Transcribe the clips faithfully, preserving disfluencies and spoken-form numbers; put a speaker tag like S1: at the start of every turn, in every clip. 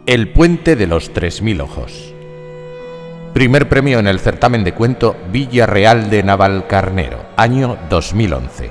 S1: El puente de los tres mil ojos. Primer premio en el certamen de cuento Villarreal de Navalcarnero, año dos mil once.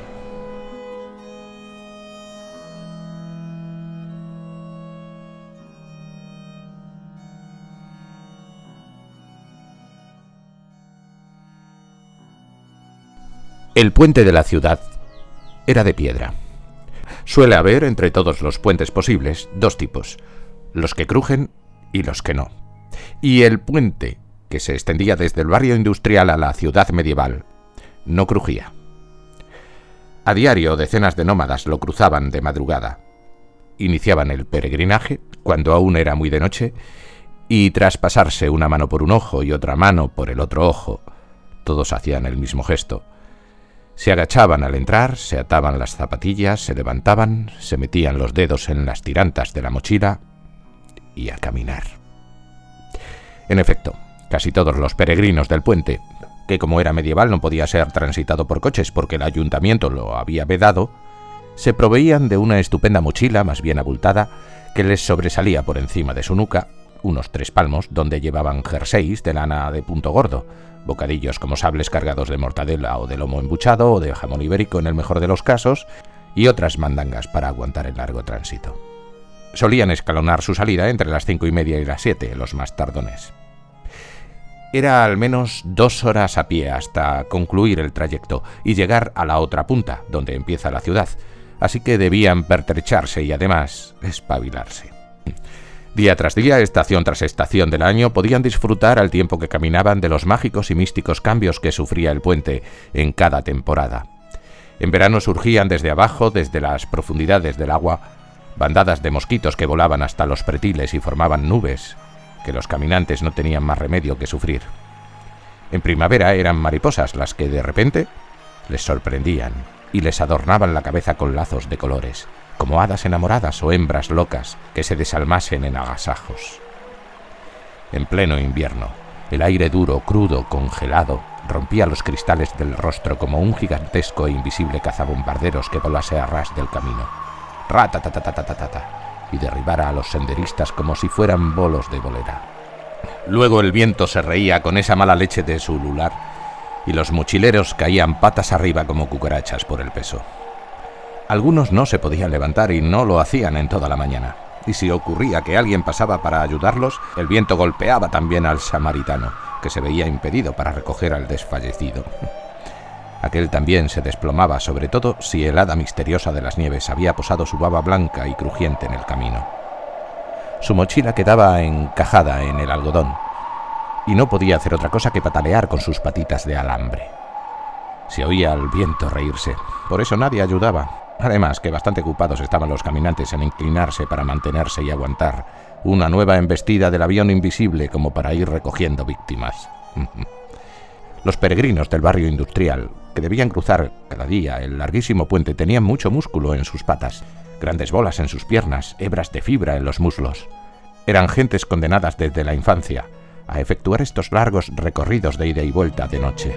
S1: El puente de la ciudad era de piedra. Suele haber, entre todos los puentes posibles, dos tipos: los que crujen y los que no. Y el puente, que se extendía desde el barrio industrial a la ciudad medieval, no crujía. A diario, decenas de nómadas lo cruzaban de madrugada. Iniciaban el peregrinaje, cuando aún era muy de noche, y tras pasarse una mano por un ojo y otra mano por el otro ojo, todos hacían el mismo gesto. Se agachaban al entrar, se ataban las zapatillas, se levantaban, se metían los dedos en las tirantas de la mochila y a caminar. En efecto, casi todos los peregrinos del puente, que como era medieval no podía ser transitado por coches porque el ayuntamiento lo había vedado, se proveían de una estupenda mochila más bien abultada que les sobresalía por encima de su nuca, unos tres palmos, donde llevaban jerseys de lana de punto gordo, bocadillos como sables cargados de mortadela o de lomo embuchado o de jamón ibérico en el mejor de los casos, y otras mandangas para aguantar el largo tránsito. Solían escalonar su salida entre las cinco y media y las siete, los más tardones. Era al menos dos horas a pie hasta concluir el trayecto y llegar a la otra punta, donde empieza la ciudad, así que debían pertrecharse y además espabilarse. Día tras día, estación tras estación del año, podían disfrutar al tiempo que caminaban de los mágicos y místicos cambios que sufría el puente en cada temporada. En verano surgían desde abajo, desde las profundidades del agua, bandadas de mosquitos que volaban hasta los pretiles y formaban nubes que los caminantes no tenían más remedio que sufrir. En primavera eran mariposas las que de repente les sorprendían y les adornaban la cabeza con lazos de colores, como hadas enamoradas o hembras locas que se desalmasen en agasajos. En pleno invierno, el aire duro, crudo, congelado, rompía los cristales del rostro como un gigantesco e invisible cazabombarderos que volase a ras del camino, ratatatatatatatata, y derribara a los senderistas como si fueran bolos de bolera. Luego el viento se reía con esa mala leche de su ulular, y los mochileros caían patas arriba como cucarachas por el peso. Algunos no se podían levantar y no lo hacían en toda la mañana, y si ocurría que alguien pasaba para ayudarlos, el viento golpeaba también al samaritano, que se veía impedido para recoger al desfallecido. Aquel también se desplomaba, sobre todo si el hada misteriosa de las nieves había posado su baba blanca y crujiente en el camino. Su mochila quedaba encajada en el algodón, y no podía hacer otra cosa que patalear con sus patitas de alambre. Se oía al viento reírse, por eso nadie ayudaba. Además, que bastante ocupados estaban los caminantes en inclinarse para mantenerse y aguantar una nueva embestida del avión invisible como para ir recogiendo víctimas. Los peregrinos del barrio industrial, que debían cruzar cada día el larguísimo puente, tenían mucho músculo en sus patas, grandes bolas en sus piernas, hebras de fibra en los muslos. Eran gentes condenadas desde la infancia a efectuar estos largos recorridos de ida y vuelta de noche.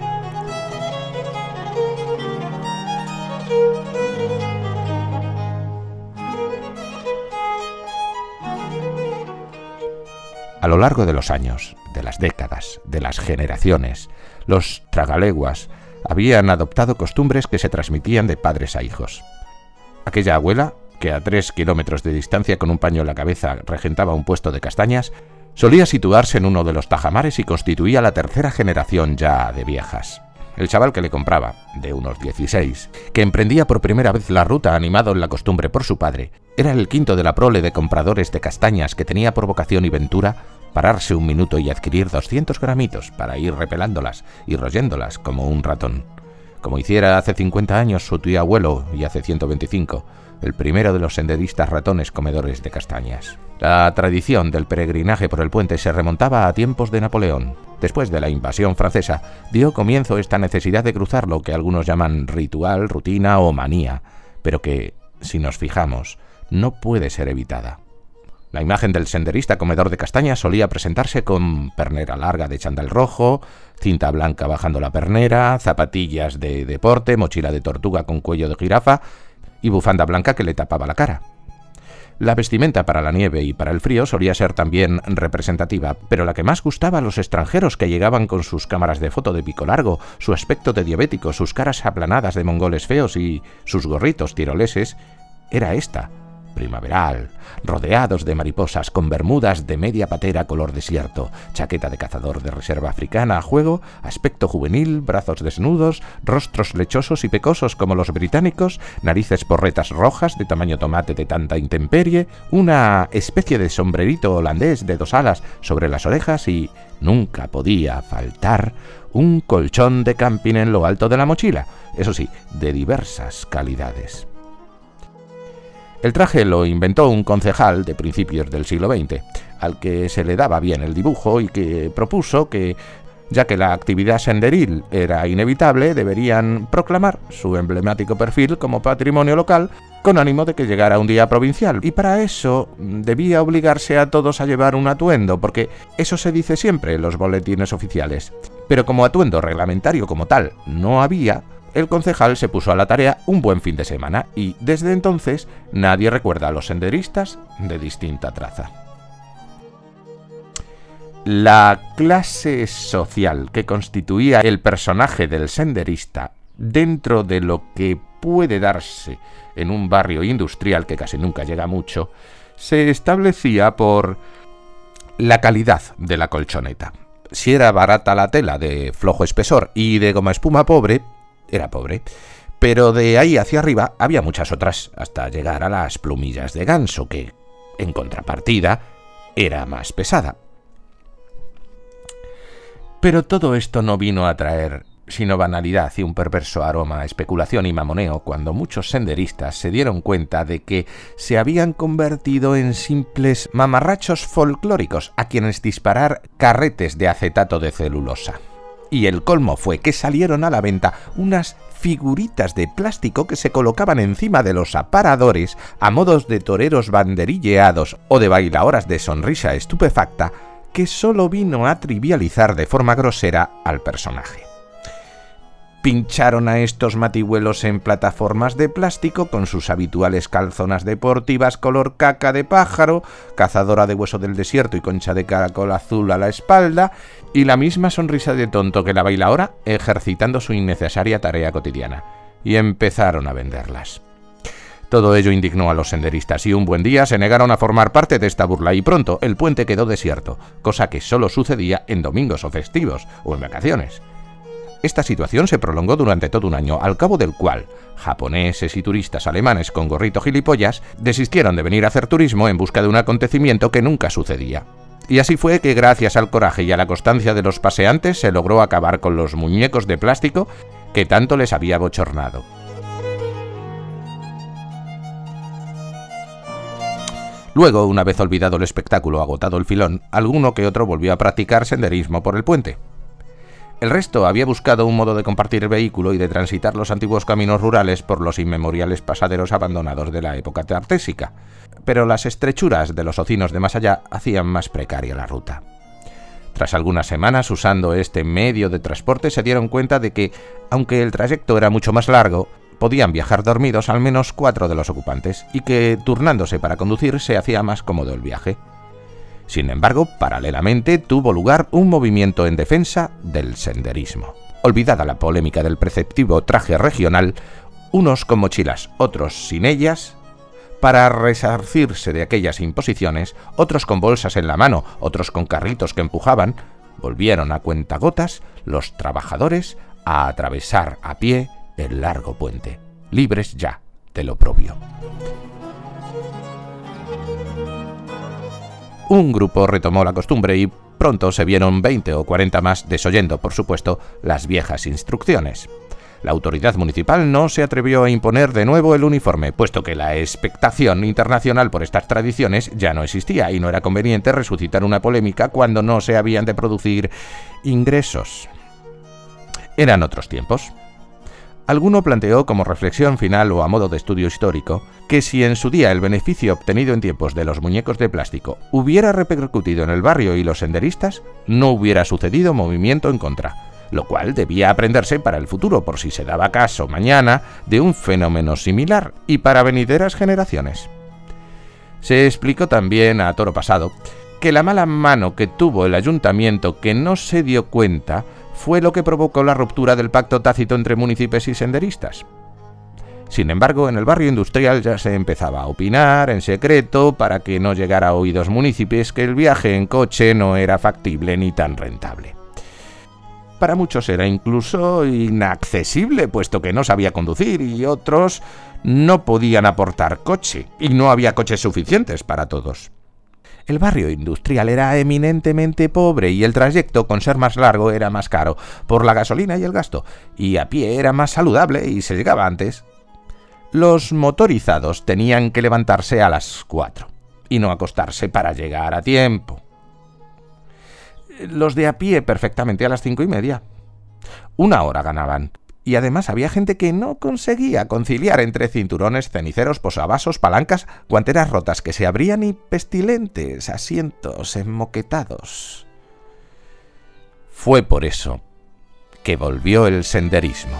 S1: A lo largo de los años, de las décadas, de las generaciones, los tragaleguas habían adoptado costumbres que se transmitían de padres a hijos. Aquella abuela, que a tres kilómetros de distancia con un paño en la cabeza regentaba un puesto de castañas, solía situarse en uno de los tajamares y constituía la tercera generación ya de viejas. El chaval que le compraba, de unos dieciséis, que emprendía por primera vez la ruta animado en la costumbre por su padre, era el quinto de la prole de compradores de castañas que tenía por vocación y ventura pararse un minuto y adquirir doscientos gramitos para ir repelándolas y royéndolas como un ratón, como hiciera hace cincuenta años su tío abuelo y hace ciento veinticinco, el primero de los senderistas ratones comedores de castañas. La tradición del peregrinaje por el puente se remontaba a tiempos de Napoleón. Después de la invasión francesa, dio comienzo esta necesidad de cruzar lo que algunos llaman ritual, rutina o manía, pero que, si nos fijamos, no puede ser evitada. La imagen del senderista comedor de castañas solía presentarse con pernera larga de chándal rojo, cinta blanca bajando la pernera, zapatillas de deporte, mochila de tortuga con cuello de jirafa y bufanda blanca que le tapaba la cara. La vestimenta para la nieve y para el frío solía ser también representativa, pero la que más gustaba a los extranjeros que llegaban con sus cámaras de foto de pico largo, su aspecto de diabéticos, sus caras aplanadas de mongoles feos y sus gorritos tiroleses, era esta, primaveral, rodeados de mariposas, con bermudas de media patera color desierto, chaqueta de cazador de reserva africana a juego, aspecto juvenil, brazos desnudos, rostros lechosos y pecosos como los británicos, narices porretas rojas de tamaño tomate de tanta intemperie, una especie de sombrerito holandés de dos alas sobre las orejas y nunca podía faltar un colchón de camping en lo alto de la mochila, eso sí, de diversas calidades. El traje lo inventó un concejal de principios del siglo veinte, al que se le daba bien el dibujo y que propuso que, ya que la actividad senderil era inevitable, deberían proclamar su emblemático perfil como patrimonio local con ánimo de que llegara un día provincial. Y para eso debía obligarse a todos a llevar un atuendo, porque eso se dice siempre en los boletines oficiales. Pero como atuendo reglamentario como tal no había, el concejal se puso a la tarea un buen fin de semana y, desde entonces, nadie recuerda a los senderistas de distinta traza. La clase social que constituía el personaje del senderista dentro de lo que puede darse en un barrio industrial que casi nunca llega mucho, se establecía por la calidad de la colchoneta. Si era barata la tela de flojo espesor y de goma espuma pobre, era pobre, pero de ahí hacia arriba había muchas otras, hasta llegar a las plumillas de ganso, que, en contrapartida, era más pesada. Pero todo esto no vino a traer sino banalidad y un perverso aroma a especulación y mamoneo cuando muchos senderistas se dieron cuenta de que se habían convertido en simples mamarrachos folclóricos a quienes disparar carretes de acetato de celulosa. Y el colmo fue que salieron a la venta unas figuritas de plástico que se colocaban encima de los aparadores a modos de toreros banderilleados o de bailaoras de sonrisa estupefacta, que solo vino a trivializar de forma grosera al personaje. Pincharon a estos matihuelos en plataformas de plástico con sus habituales calzonas deportivas color caca de pájaro, cazadora de hueso del desierto y concha de caracol azul a la espalda, y la misma sonrisa de tonto que la bailaora ejercitando su innecesaria tarea cotidiana. Y empezaron a venderlas. Todo ello indignó a los senderistas y un buen día se negaron a formar parte de esta burla y pronto el puente quedó desierto, cosa que solo sucedía en domingos o festivos o en vacaciones. Esta situación se prolongó durante todo un año, al cabo del cual japoneses y turistas alemanes con gorrito gilipollas desistieron de venir a hacer turismo en busca de un acontecimiento que nunca sucedía. Y así fue que gracias al coraje y a la constancia de los paseantes se logró acabar con los muñecos de plástico que tanto les había bochornado. Luego, una vez olvidado el espectáculo, agotado el filón, alguno que otro volvió a practicar senderismo por el puente. El resto había buscado un modo de compartir el vehículo y de transitar los antiguos caminos rurales por los inmemoriales pasaderos abandonados de la época tartésica, pero las estrechuras de los ocinos de más allá hacían más precaria la ruta. Tras algunas semanas usando este medio de transporte se dieron cuenta de que, aunque el trayecto era mucho más largo, podían viajar dormidos al menos cuatro de los ocupantes y que, turnándose para conducir, se hacía más cómodo el viaje. Sin embargo, paralelamente tuvo lugar un movimiento en defensa del senderismo. Olvidada la polémica del preceptivo traje regional, unos con mochilas, otros sin ellas, para resarcirse de aquellas imposiciones, otros con bolsas en la mano, otros con carritos que empujaban, volvieron a cuentagotas los trabajadores a atravesar a pie el largo puente, libres ya del oprobio. Un grupo retomó la costumbre y pronto se vieron veinte o cuarenta más desoyendo, por supuesto, las viejas instrucciones. La autoridad municipal no se atrevió a imponer de nuevo el uniforme, puesto que la expectación internacional por estas tradiciones ya no existía y no era conveniente resucitar una polémica cuando no se habían de producir ingresos. Eran otros tiempos. Alguno planteó como reflexión final o a modo de estudio histórico que si en su día el beneficio obtenido en tiempos de los muñecos de plástico hubiera repercutido en el barrio y los senderistas, no hubiera sucedido movimiento en contra, lo cual debía aprenderse para el futuro por si se daba caso mañana de un fenómeno similar y para venideras generaciones. Se explicó también a toro pasado que la mala mano que tuvo el ayuntamiento, que no se dio cuenta, fue lo que provocó la ruptura del pacto tácito entre municipios y senderistas. Sin embargo, en el barrio industrial ya se empezaba a opinar en secreto para que no llegara a oídos municipios que el viaje en coche no era factible ni tan rentable. Para muchos era incluso inaccesible, puesto que no sabía conducir, y otros no podían aportar coche, y no había coches suficientes para todos. El barrio industrial era eminentemente pobre y el trayecto, con ser más largo, era más caro por la gasolina y el gasto, y a pie era más saludable y se llegaba antes. Los motorizados tenían que levantarse a las cuatro y no acostarse para llegar a tiempo. Los de a pie perfectamente a las cinco y media. Una hora ganaban. Y además había gente que no conseguía conciliar entre cinturones, ceniceros, posavasos, palancas, guanteras rotas que se abrían y pestilentes asientos enmoquetados. Fue por eso que volvió el senderismo.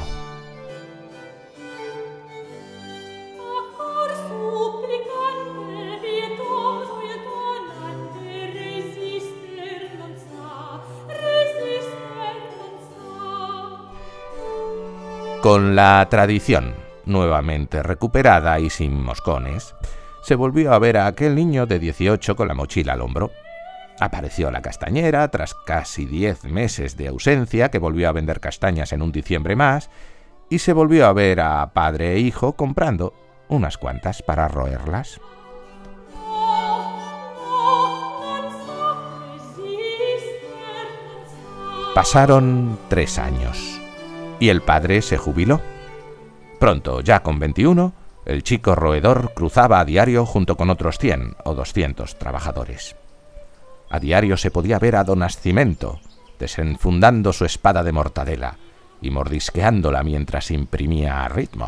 S1: Con la tradición nuevamente recuperada y sin moscones, se volvió a ver a aquel niño de dieciocho con la mochila al hombro. Apareció la castañera tras casi diez meses de ausencia, que volvió a vender castañas en un diciembre más, y se volvió a ver a padre e hijo comprando unas cuantas para roerlas. Pasaron tres años. Y el padre se jubiló. Pronto, ya con veintiuno, el chico roedor cruzaba a diario junto con otros cien o doscientos trabajadores. A diario se podía ver a don Nascimento desenfundando su espada de mortadela y mordisqueándola mientras imprimía a ritmo.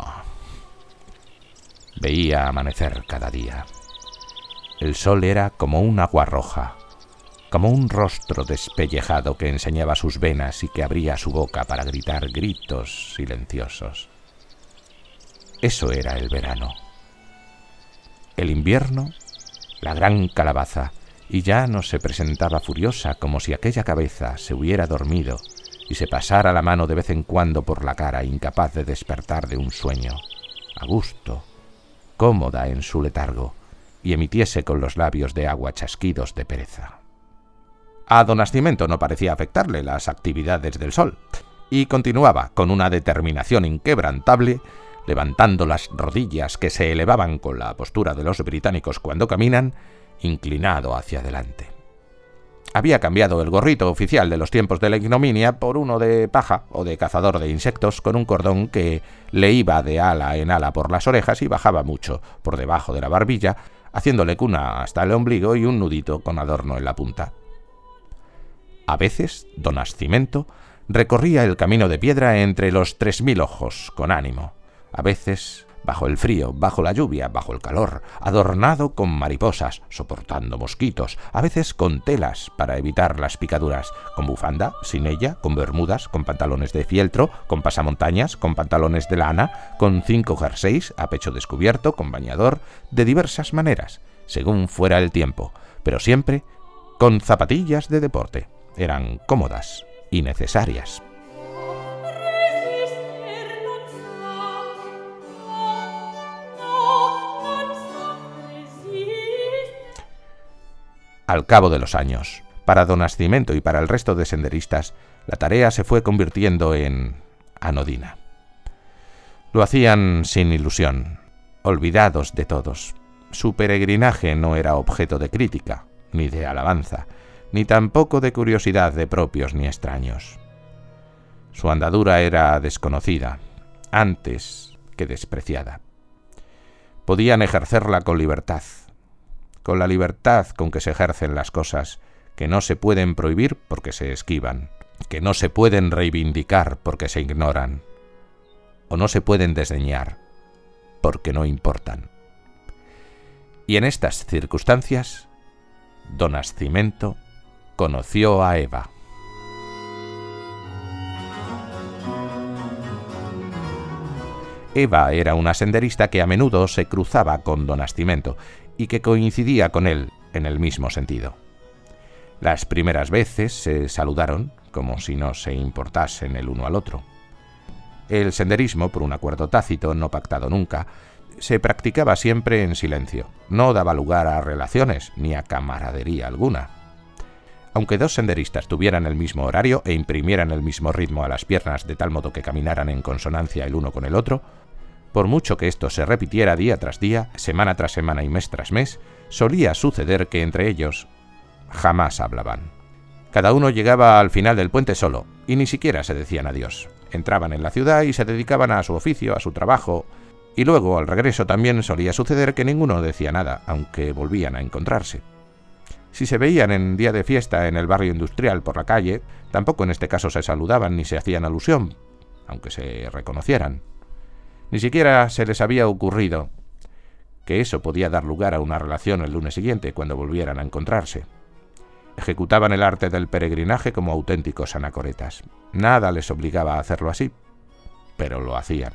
S1: Veía amanecer cada día. El sol era como un agua roja, como un rostro despellejado que enseñaba sus venas y que abría su boca para gritar gritos silenciosos. Eso era el verano. El invierno, la gran calabaza, y ya no se presentaba furiosa, como si aquella cabeza se hubiera dormido y se pasara la mano de vez en cuando por la cara, incapaz de despertar de un sueño, a gusto, cómoda en su letargo, y emitiese con los labios de agua chasquidos de pereza. A don Nascimento no parecía afectarle las actividades del sol, y continuaba con una determinación inquebrantable, levantando las rodillas que se elevaban con la postura de los británicos cuando caminan, inclinado hacia adelante. Había cambiado el gorrito oficial de los tiempos de la ignominia por uno de paja o de cazador de insectos, con un cordón que le iba de ala en ala por las orejas y bajaba mucho por debajo de la barbilla, haciéndole cuna hasta el ombligo y un nudito con adorno en la punta. A veces, don Nascimento recorría el camino de piedra entre los tres mil ojos, con ánimo. A veces, bajo el frío, bajo la lluvia, bajo el calor, adornado con mariposas, soportando mosquitos, a veces con telas para evitar las picaduras, con bufanda, sin ella, con bermudas, con pantalones de fieltro, con pasamontañas, con pantalones de lana, con cinco jerseys a pecho descubierto, con bañador, de diversas maneras, según fuera el tiempo, pero siempre con zapatillas de deporte. Eran cómodas y necesarias. Al cabo de los años, para don Nascimento y para el resto de senderistas, la tarea se fue convirtiendo en anodina. Lo hacían sin ilusión, olvidados de todos. Su peregrinaje no era objeto de crítica, ni de alabanza, ni tampoco de curiosidad de propios ni extraños. Su andadura era desconocida, antes que despreciada. Podían ejercerla con libertad, con la libertad con que se ejercen las cosas que no se pueden prohibir porque se esquivan, que no se pueden reivindicar porque se ignoran, o no se pueden desdeñar porque no importan. Y en estas circunstancias, don Nascimento conoció a Eva. Eva era una senderista que a menudo se cruzaba con don Nascimento y que coincidía con él en el mismo sentido. Las primeras veces se saludaron como si no se importasen el uno al otro. El senderismo, por un acuerdo tácito no pactado nunca, se practicaba siempre en silencio. No daba lugar a relaciones ni a camaradería alguna. Aunque dos senderistas tuvieran el mismo horario e imprimieran el mismo ritmo a las piernas de tal modo que caminaran en consonancia el uno con el otro, por mucho que esto se repitiera día tras día, semana tras semana y mes tras mes, solía suceder que entre ellos jamás hablaban. Cada uno llegaba al final del puente solo, y ni siquiera se decían adiós. Entraban en la ciudad y se dedicaban a su oficio, a su trabajo, y luego al regreso también solía suceder que ninguno decía nada, aunque volvían a encontrarse. Si se veían en día de fiesta en el barrio industrial por la calle, tampoco en este caso se saludaban ni se hacían alusión, aunque se reconocieran. Ni siquiera se les había ocurrido que eso podía dar lugar a una relación el lunes siguiente, cuando volvieran a encontrarse. Ejecutaban el arte del peregrinaje como auténticos anacoretas. Nada les obligaba a hacerlo así, pero lo hacían.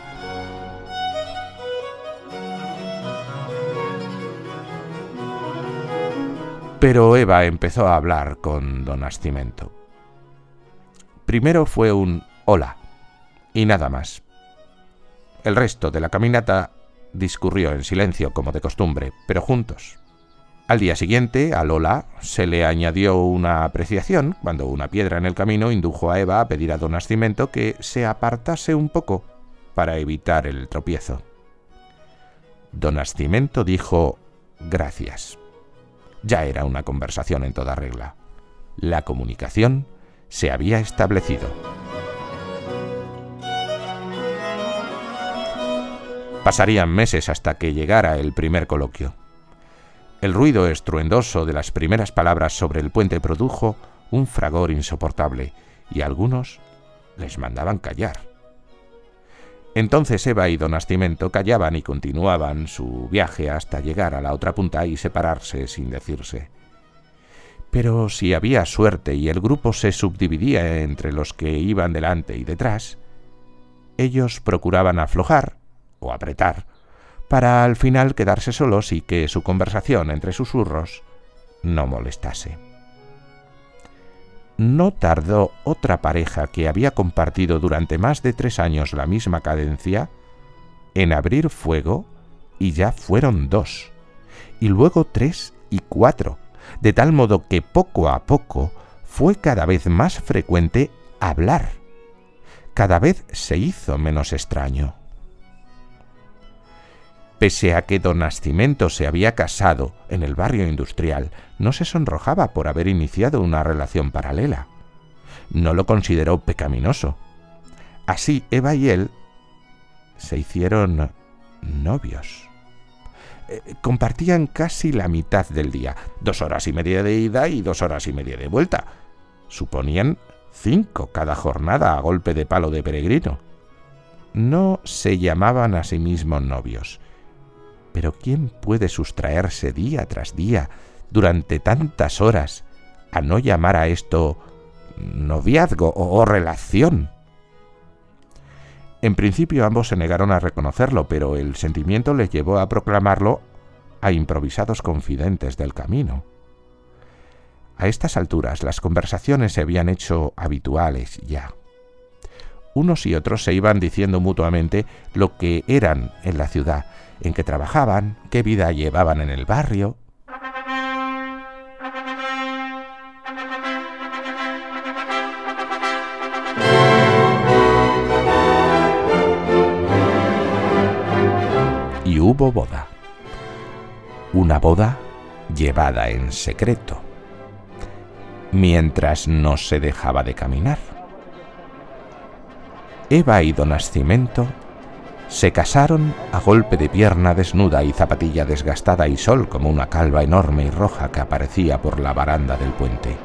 S1: Pero Eva empezó a hablar con don Nascimento. Primero fue un hola, y nada más. El resto de la caminata discurrió en silencio como de costumbre, pero juntos. Al día siguiente, al hola, se le añadió una apreciación cuando una piedra en el camino indujo a Eva a pedir a don Nascimento que se apartase un poco para evitar el tropiezo. Don Nascimento dijo gracias. Ya era una conversación en toda regla. La comunicación se había establecido. Pasarían meses hasta que llegara el primer coloquio. El ruido estruendoso de las primeras palabras sobre el puente produjo un fragor insoportable, y algunos les mandaban callar. Entonces Eva y don Nascimento callaban y continuaban su viaje hasta llegar a la otra punta y separarse sin decirse. Pero si había suerte y el grupo se subdividía entre los que iban delante y detrás, ellos procuraban aflojar o apretar para al final quedarse solos y que su conversación entre susurros no molestase. No tardó otra pareja que había compartido durante más de tres años la misma cadencia en abrir fuego, y ya fueron dos, y luego tres y cuatro, de tal modo que poco a poco fue cada vez más frecuente hablar. Cada vez se hizo menos extraño. Pese a que don Nascimento se había casado en el barrio industrial, no se sonrojaba por haber iniciado una relación paralela. No lo consideró pecaminoso. Así Eva y él se hicieron novios. Eh, compartían casi la mitad del día, dos horas y media de ida y dos horas y media de vuelta. Suponían cinco cada jornada a golpe de palo de peregrino. No se llamaban a sí mismos novios. Pero ¿quién puede sustraerse día tras día, durante tantas horas, a no llamar a esto noviazgo o, o relación? En principio ambos se negaron a reconocerlo, pero el sentimiento les llevó a proclamarlo a improvisados confidentes del camino. A estas alturas las conversaciones se habían hecho habituales ya. Unos y otros se iban diciendo mutuamente lo que eran en la ciudad, en qué trabajaban, qué vida llevaban en el barrio. Y hubo boda. Una boda llevada en secreto, mientras no se dejaba de caminar. Eva y don Nascimento se casaron a golpe de pierna desnuda y zapatilla desgastada y sol como una calva enorme y roja que aparecía por la baranda del puente.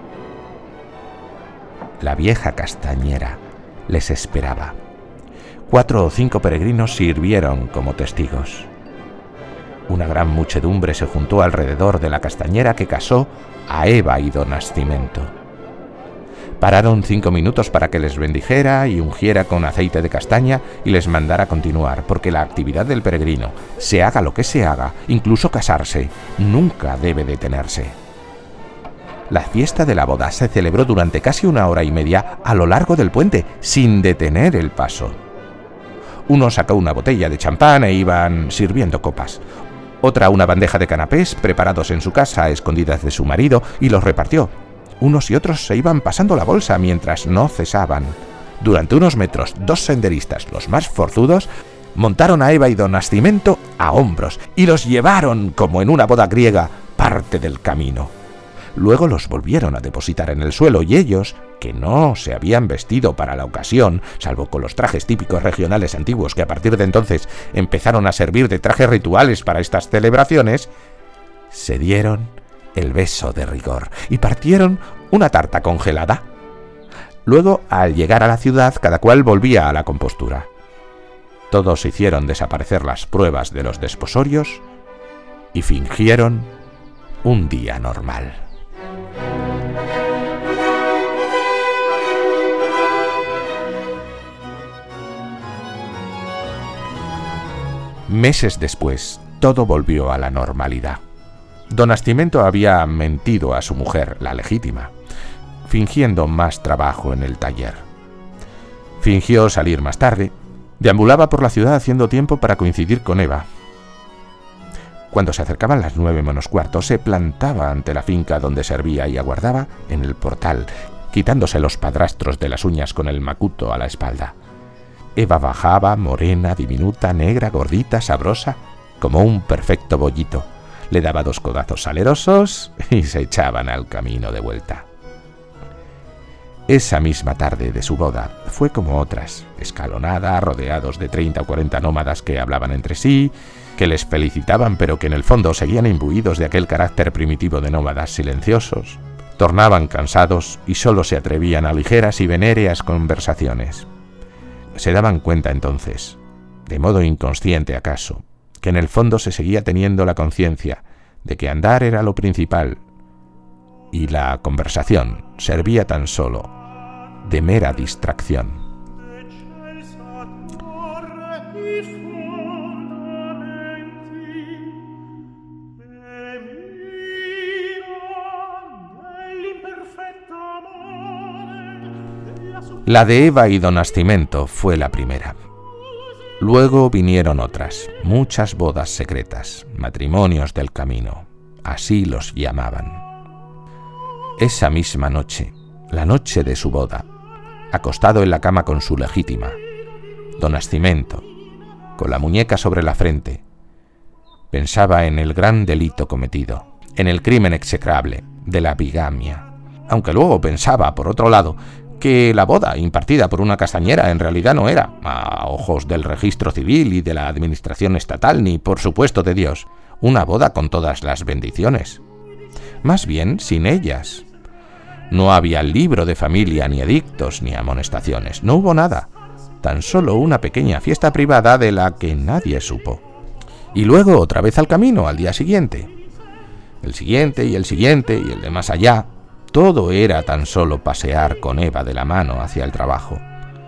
S1: La vieja castañera les esperaba. Cuatro o cinco peregrinos sirvieron como testigos. Una gran muchedumbre se juntó alrededor de la castañera que casó a Eva y don Nascimento. Pararon cinco minutos para que les bendijera y ungiera con aceite de castaña y les mandara continuar, porque la actividad del peregrino, se haga lo que se haga, incluso casarse, nunca debe detenerse. La fiesta de la boda se celebró durante casi una hora y media a lo largo del puente, sin detener el paso. Uno sacó una botella de champán e iban sirviendo copas. Otra una bandeja de canapés preparados en su casa a escondidas de su marido y los repartió. Unos y otros se iban pasando la bolsa mientras no cesaban. Durante unos metros, dos senderistas, los más forzudos, montaron a Eva y don Nascimento a hombros y los llevaron, como en una boda griega, parte del camino. Luego los volvieron a depositar en el suelo y ellos, que no se habían vestido para la ocasión, salvo con los trajes típicos regionales antiguos que a partir de entonces empezaron a servir de trajes rituales para estas celebraciones, se dieron el beso de rigor y partieron una tarta congelada. Luego, al llegar a la ciudad, cada cual volvía a la compostura. Todos hicieron desaparecer las pruebas de los desposorios y fingieron un día normal. Meses después, todo volvió a la normalidad. Don Nascimento había mentido a su mujer, la legítima, fingiendo más trabajo en el taller. Fingió salir más tarde, deambulaba por la ciudad haciendo tiempo para coincidir con Eva. Cuando se acercaban las nueve menos cuarto, se plantaba ante la finca donde servía y aguardaba en el portal, quitándose los padrastros de las uñas con el macuto a la espalda. Eva bajaba, morena, diminuta, negra, gordita, sabrosa, como un perfecto bollito. Le daba dos codazos salerosos y se echaban al camino de vuelta. Esa misma tarde de su boda fue como otras, escalonada, rodeados de treinta o cuarenta nómadas que hablaban entre sí, que les felicitaban pero que en el fondo seguían imbuidos de aquel carácter primitivo de nómadas silenciosos. Tornaban cansados y solo se atrevían a ligeras y venéreas conversaciones. Se daban cuenta entonces, de modo inconsciente acaso, que en el fondo se seguía teniendo la conciencia de que andar era lo principal y la conversación servía tan solo de mera distracción. La de Eva y don Nascimento fue la primera. Luego vinieron otras, muchas bodas secretas, matrimonios del camino, así los llamaban. Esa misma noche, la noche de su boda, acostado en la cama con su legítima, don Nascimento, con la muñeca sobre la frente, pensaba en el gran delito cometido, en el crimen execrable de la bigamia, aunque luego pensaba, por otro lado, que la boda impartida por una castañera en realidad no era, a ojos del registro civil y de la administración estatal, ni por supuesto de Dios, una boda con todas las bendiciones. Más bien sin ellas. No había libro de familia, ni edictos, ni amonestaciones. No hubo nada. Tan solo una pequeña fiesta privada de la que nadie supo. Y luego otra vez al camino, al día siguiente. El siguiente y el siguiente y el de más allá. Todo era tan solo pasear con Eva de la mano hacia el trabajo.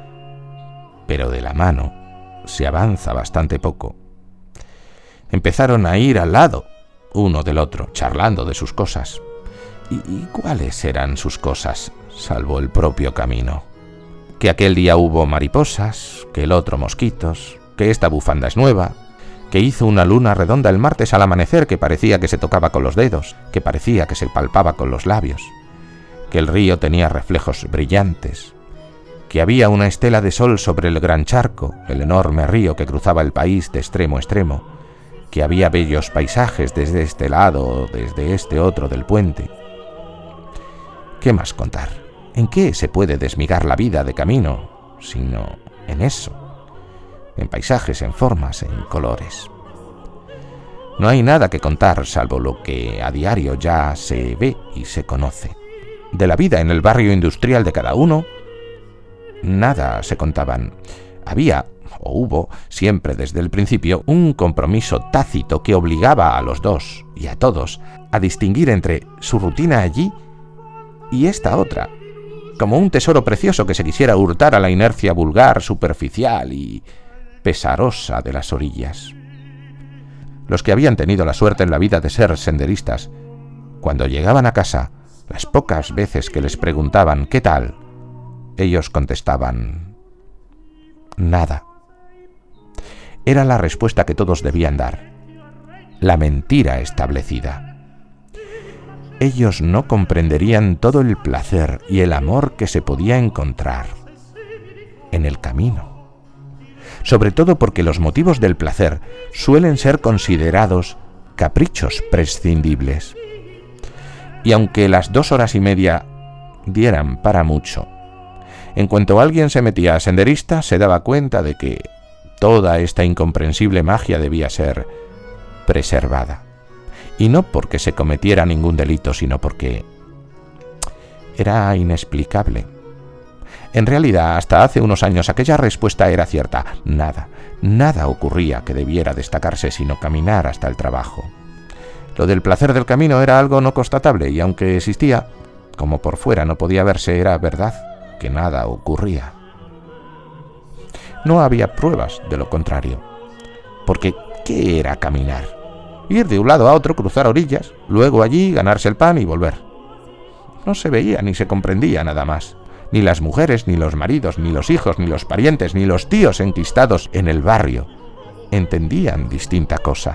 S1: Pero de la mano se avanza bastante poco. Empezaron a ir al lado, uno del otro, charlando de sus cosas. ¿Y, y cuáles eran sus cosas, salvo el propio camino? Que aquel día hubo mariposas, que el otro mosquitos, que esta bufanda es nueva, que hizo una luna redonda el martes al amanecer que parecía que se tocaba con los dedos, que parecía que se palpaba con los labios, que el río tenía reflejos brillantes, que había una estela de sol sobre el gran charco, el enorme río que cruzaba el país de extremo a extremo, que había bellos paisajes desde este lado o desde este otro del puente. ¿Qué más contar? ¿En qué se puede desmigar la vida de camino, sino en eso? En paisajes, en formas, en colores. No hay nada que contar salvo lo que a diario ya se ve y se conoce. De la vida en el barrio industrial de cada uno, nada se contaban. Había, o hubo, siempre desde el principio, un compromiso tácito que obligaba a los dos, y a todos, a distinguir entre su rutina allí y esta otra, como un tesoro precioso que se quisiera hurtar a la inercia vulgar, superficial y pesarosa de las orillas. Los que habían tenido la suerte en la vida de ser senderistas, cuando llegaban a casa, las pocas veces que les preguntaban ¿qué tal?, ellos contestaban nada. Era la respuesta que todos debían dar, la mentira establecida. Ellos no comprenderían todo el placer y el amor que se podía encontrar en el camino, sobre todo porque los motivos del placer suelen ser considerados caprichos prescindibles. Y aunque las dos horas y media dieran para mucho, en cuanto alguien se metía a senderista, se daba cuenta de que toda esta incomprensible magia debía ser preservada. Y no porque se cometiera ningún delito, sino porque era inexplicable. En realidad, hasta hace unos años aquella respuesta era cierta. Nada, nada ocurría que debiera destacarse sino caminar hasta el trabajo. Lo del placer del camino era algo no constatable y aunque existía, como por fuera no podía verse, era verdad que nada ocurría. No había pruebas de lo contrario. Porque, ¿qué era caminar? Ir de un lado a otro, cruzar orillas, luego allí ganarse el pan y volver. No se veía ni se comprendía nada más. Ni las mujeres, ni los maridos, ni los hijos, ni los parientes, ni los tíos enquistados en el barrio entendían distinta cosa.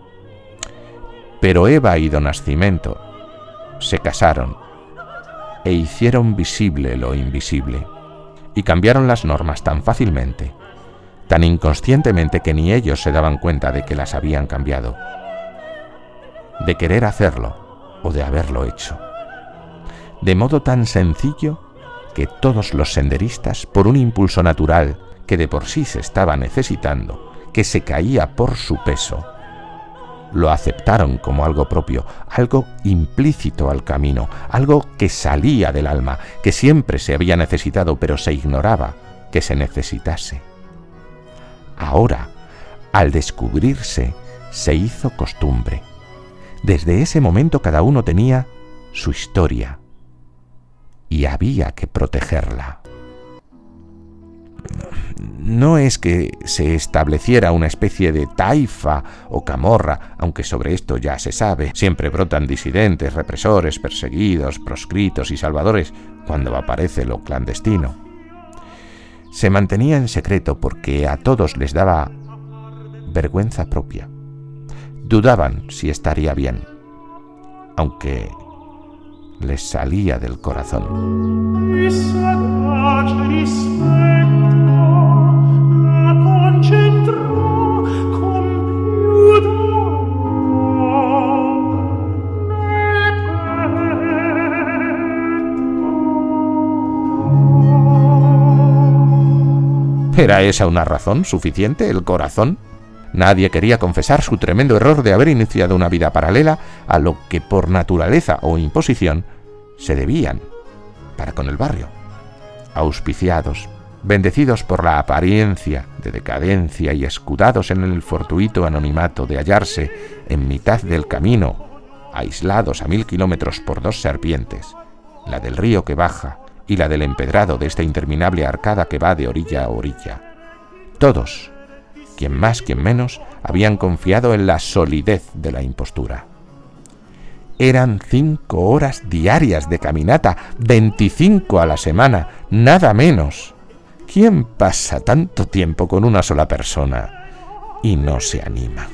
S1: Pero Eva y don Nascimento se casaron e hicieron visible lo invisible, y cambiaron las normas tan fácilmente, tan inconscientemente que ni ellos se daban cuenta de que las habían cambiado, de querer hacerlo o de haberlo hecho, de modo tan sencillo que todos los senderistas, por un impulso natural que de por sí se estaba necesitando, que se caía por su peso, lo aceptaron como algo propio, algo implícito al camino, algo que salía del alma, que siempre se había necesitado, pero se ignoraba que se necesitase. Ahora, al descubrirse, se hizo costumbre. Desde ese momento cada uno tenía su historia y había que protegerla. No es que se estableciera una especie de taifa o camorra, aunque sobre esto ya se sabe. Siempre brotan disidentes, represores, perseguidos, proscritos y salvadores cuando aparece lo clandestino. Se mantenía en secreto porque a todos les daba vergüenza propia. Dudaban si estaría bien, aunque les salía del corazón. ¿Era esa una razón suficiente, el corazón? Nadie quería confesar su tremendo error de haber iniciado una vida paralela a lo que por naturaleza o imposición se debían para con el barrio. Auspiciados, bendecidos por la apariencia de decadencia y escudados en el fortuito anonimato de hallarse en mitad del camino, aislados a mil kilómetros por dos serpientes, la del río que baja y la del empedrado de esta interminable arcada que va de orilla a orilla. Todos, quien más, quien menos, habían confiado en la solidez de la impostura. Eran cinco horas diarias de caminata, veinticinco a la semana, nada menos. ¿Quién pasa tanto tiempo con una sola persona y no se anima?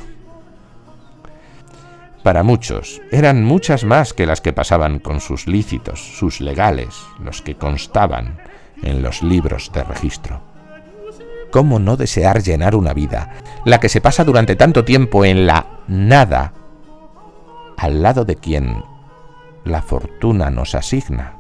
S1: Para muchos, eran muchas más que las que pasaban con sus lícitos, sus legales, los que constaban en los libros de registro. ¿Cómo no desear llenar una vida, la que se pasa durante tanto tiempo en la nada, al lado de quien la fortuna nos asigna?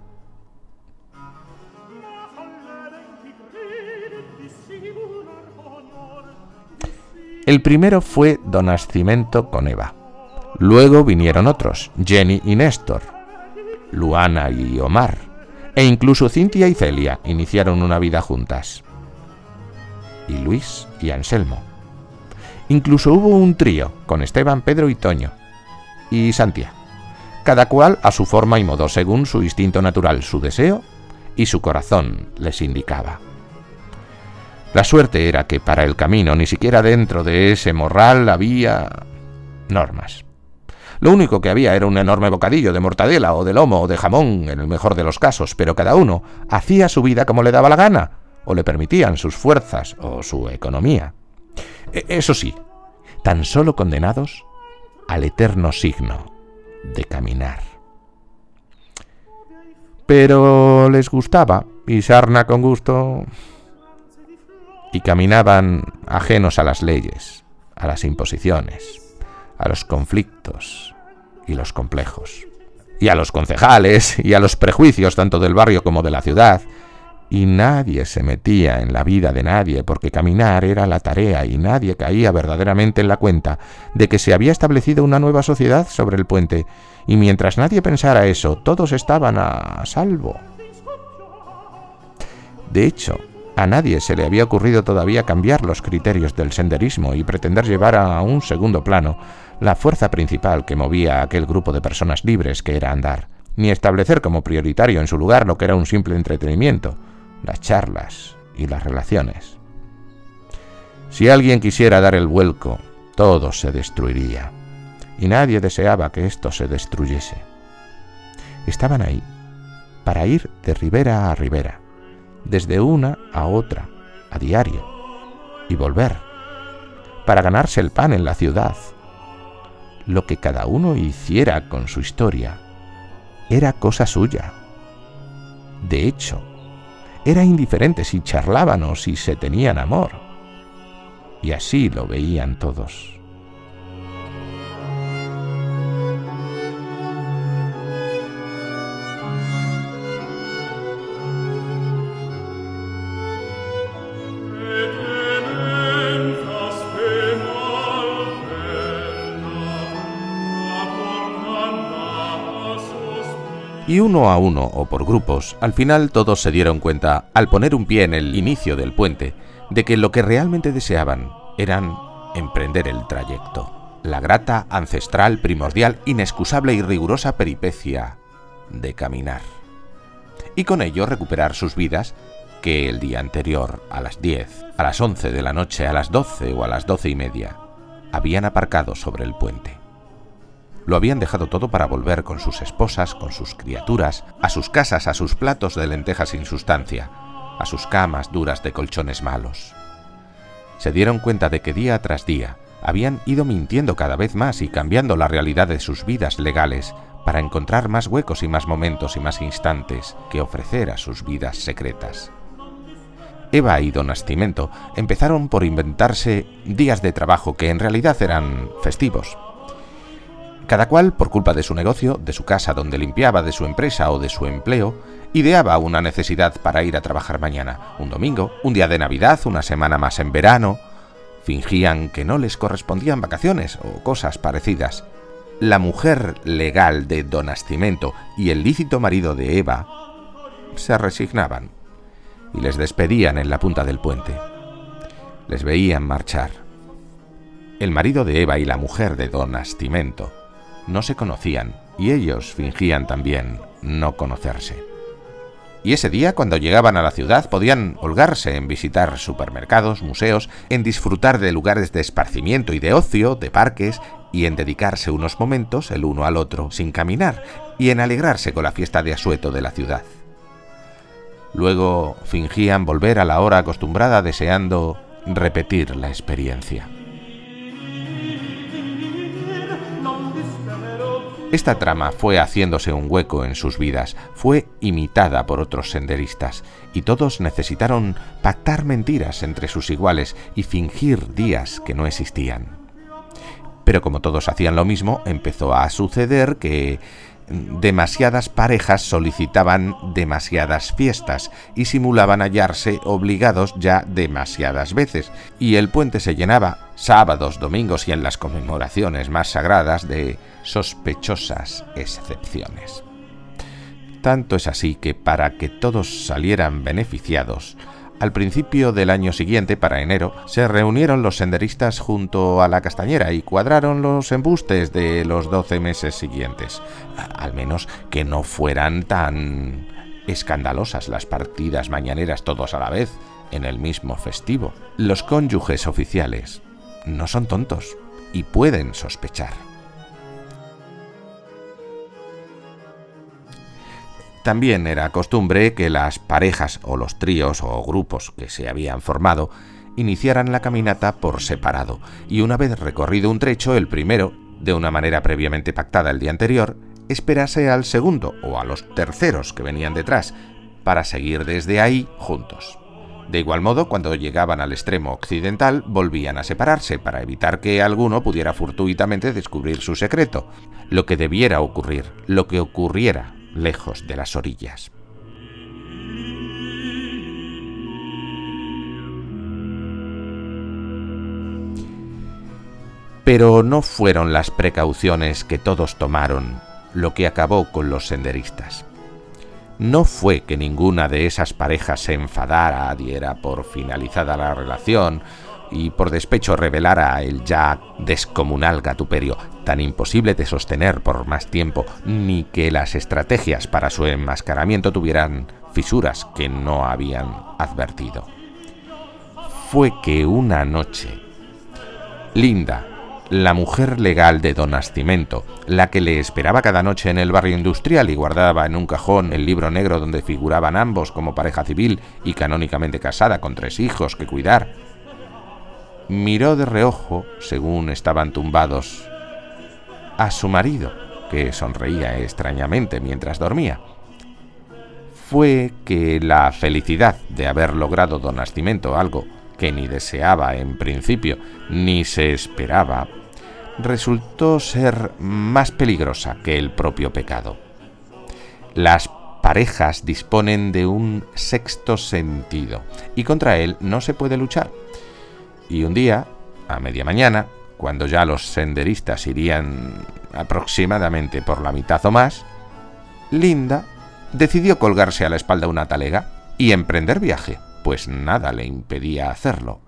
S1: El primero fue don Nascimento con Eva. Luego vinieron otros, Jenny y Néstor, Luana y Omar, e incluso Cintia y Celia iniciaron una vida juntas. Y Luis y Anselmo. Incluso hubo un trío con Esteban, Pedro y Toño. Y Santia. Cada cual a su forma y modo, según su instinto natural, su deseo y su corazón les indicaba. La suerte era que para el camino ni siquiera dentro de ese morral había normas. Lo único que había era un enorme bocadillo de mortadela o de lomo o de jamón, en el mejor de los casos, pero cada uno hacía su vida como le daba la gana, o le permitían sus fuerzas o su economía. Eso sí, tan solo condenados al eterno signo de caminar. Pero les gustaba, y sarna con gusto, y caminaban ajenos a las leyes, a las imposiciones, a los conflictos y los complejos, y a los concejales y a los prejuicios tanto del barrio como de la ciudad, y nadie se metía en la vida de nadie porque caminar era la tarea y nadie caía verdaderamente en la cuenta de que se había establecido una nueva sociedad sobre el puente, y mientras nadie pensara eso, todos estaban a salvo. De hecho, a nadie se le había ocurrido todavía cambiar los criterios del senderismo y pretender llevar a un segundo plano la fuerza principal que movía a aquel grupo de personas libres que era andar, ni establecer como prioritario en su lugar lo que era un simple entretenimiento, las charlas y las relaciones. Si alguien quisiera dar el vuelco, todo se destruiría, y nadie deseaba que esto se destruyese. Estaban ahí, para ir de ribera a ribera, desde una a otra, a diario, y volver, para ganarse el pan en la ciudad. Lo que cada uno hiciera con su historia era cosa suya. De hecho, era indiferente si charlaban o si se tenían amor. Y así lo veían todos. Y uno a uno, o por grupos, al final todos se dieron cuenta, al poner un pie en el inicio del puente, de que lo que realmente deseaban eran emprender el trayecto, la grata, ancestral, primordial, inexcusable y rigurosa peripecia de caminar. Y con ello recuperar sus vidas que el día anterior, a las diez, a las once de la noche, a las doce o a las doce y media, habían aparcado sobre el puente. Lo habían dejado todo para volver con sus esposas, con sus criaturas, a sus casas, a sus platos de lentejas sin sustancia, a sus camas duras de colchones malos. Se dieron cuenta de que día tras día habían ido mintiendo cada vez más y cambiando la realidad de sus vidas legales para encontrar más huecos y más momentos y más instantes que ofrecer a sus vidas secretas. Eva y don Nascimento empezaron por inventarse días de trabajo que en realidad eran festivos. Cada cual, por culpa de su negocio, de su casa donde limpiaba, de su empresa o de su empleo, ideaba una necesidad para ir a trabajar mañana, un domingo, un día de Navidad, una semana más en verano. Fingían que no les correspondían vacaciones o cosas parecidas. La mujer legal de don Nascimento y el lícito marido de Eva se resignaban y les despedían en la punta del puente. Les veían marchar. El marido de Eva y la mujer de don Nascimento no se conocían, y ellos fingían también no conocerse. Y ese día, cuando llegaban a la ciudad, podían holgarse en visitar supermercados, museos, en disfrutar de lugares de esparcimiento y de ocio, de parques, y en dedicarse unos momentos el uno al otro sin caminar, y en alegrarse con la fiesta de asueto de la ciudad. Luego fingían volver a la hora acostumbrada, deseando repetir la experiencia. Esta trama fue haciéndose un hueco en sus vidas, fue imitada por otros senderistas, y todos necesitaron pactar mentiras entre sus iguales y fingir días que no existían. Pero como todos hacían lo mismo, empezó a suceder que demasiadas parejas solicitaban demasiadas fiestas y simulaban hallarse obligados ya demasiadas veces, y el puente se llenaba sábados, domingos y en las conmemoraciones más sagradas de sospechosas excepciones. Tanto es así que para que todos salieran beneficiados, al principio del año siguiente, para enero, se reunieron los senderistas junto a la Castañera y cuadraron los embustes de los doce meses siguientes. Al menos que no fueran tan escandalosas las partidas mañaneras todos a la vez, en el mismo festivo. Los cónyuges oficiales no son tontos y pueden sospechar. También era costumbre que las parejas o los tríos o grupos que se habían formado iniciaran la caminata por separado, y una vez recorrido un trecho, el primero, de una manera previamente pactada el día anterior, esperase al segundo o a los terceros que venían detrás, para seguir desde ahí juntos. De igual modo, cuando llegaban al extremo occidental, volvían a separarse para evitar que alguno pudiera fortuitamente descubrir su secreto, lo que debiera ocurrir, lo que ocurriera lejos de las orillas. Pero no fueron las precauciones que todos tomaron lo que acabó con los senderistas. No fue que ninguna de esas parejas se enfadara, diera por finalizada la relación y por despecho revelara el ya descomunal gatuperio, tan imposible de sostener por más tiempo, ni que las estrategias para su enmascaramiento tuvieran fisuras que no habían advertido. Fue que una noche, Linda, la mujer legal de don Nascimento, la que le esperaba cada noche en el barrio industrial y guardaba en un cajón el libro negro donde figuraban ambos como pareja civil y canónicamente casada con tres hijos que cuidar, miró de reojo, según estaban tumbados, a su marido, que sonreía extrañamente mientras dormía. Fue que la felicidad de haber logrado don Nascimento algo que ni deseaba en principio ni se esperaba, resultó ser más peligrosa que el propio pecado. Las parejas disponen de un sexto sentido y contra él no se puede luchar. Y un día, a media mañana, cuando ya los senderistas irían aproximadamente por la mitad o más, Linda decidió colgarse a la espalda una talega y emprender viaje, pues nada le impedía hacerlo.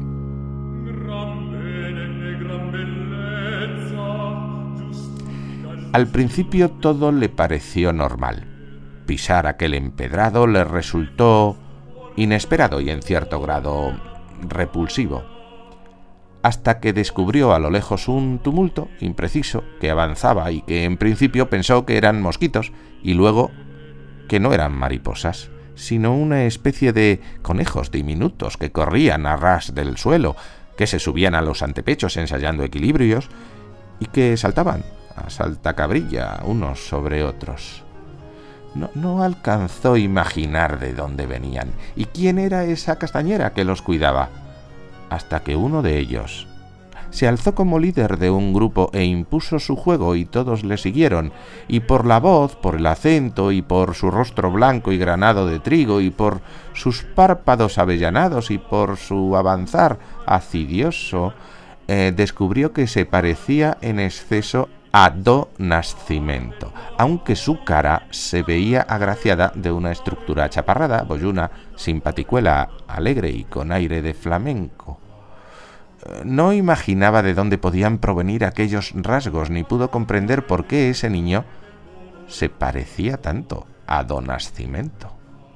S1: Al principio todo le pareció normal. Pisar aquel empedrado le resultó inesperado y en cierto grado repulsivo, hasta que descubrió a lo lejos un tumulto impreciso que avanzaba y que en principio pensó que eran mosquitos y luego que no eran mariposas, sino una especie de conejos diminutos que corrían a ras del suelo, que se subían a los antepechos ensayando equilibrios y que saltaban a saltacabrilla unos sobre otros. No, no alcanzó a imaginar de dónde venían y quién era esa castañera que los cuidaba, hasta que uno de ellos se alzó como líder de un grupo e impuso su juego y todos le siguieron, y por la voz, por el acento y por su rostro blanco y granado de trigo y por sus párpados avellanados y por su avanzar acidioso, eh, descubrió que se parecía en exceso a don Nascimento, aunque su cara se veía agraciada de una estructura chaparrada, boyuna, simpaticuela, alegre y con aire de flamenco. No imaginaba de dónde podían provenir aquellos rasgos, ni pudo comprender por qué ese niño se parecía tanto a don Nascimento.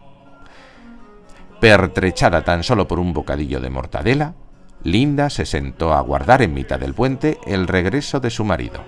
S1: Pertrechada tan solo por un bocadillo de mortadela, Linda se sentó a aguardar en mitad del puente el regreso de su marido.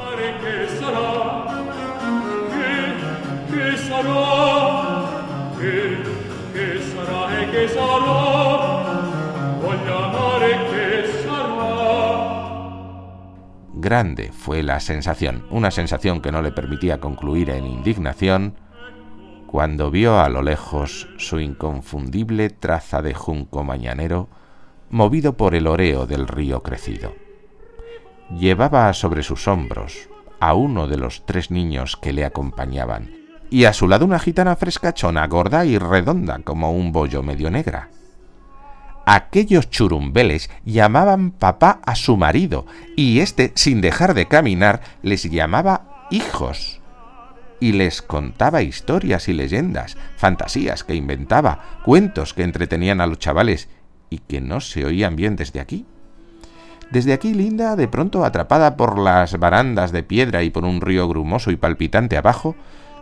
S1: Grande fue la sensación, una sensación que no le permitía concluir en indignación, cuando vio a lo lejos su inconfundible traza de junco mañanero movido por el oreo del río crecido. Llevaba sobre sus hombros a uno de los tres niños que le acompañaban, y a su lado una gitana frescachona, gorda y redonda como un bollo medio negra. Aquellos churumbeles llamaban papá a su marido, y éste, sin dejar de caminar, les llamaba hijos, y les contaba historias y leyendas, fantasías que inventaba, cuentos que entretenían a los chavales y que no se oían bien desde aquí. Desde aquí Linda, de pronto atrapada por las barandas de piedra y por un río grumoso y palpitante abajo,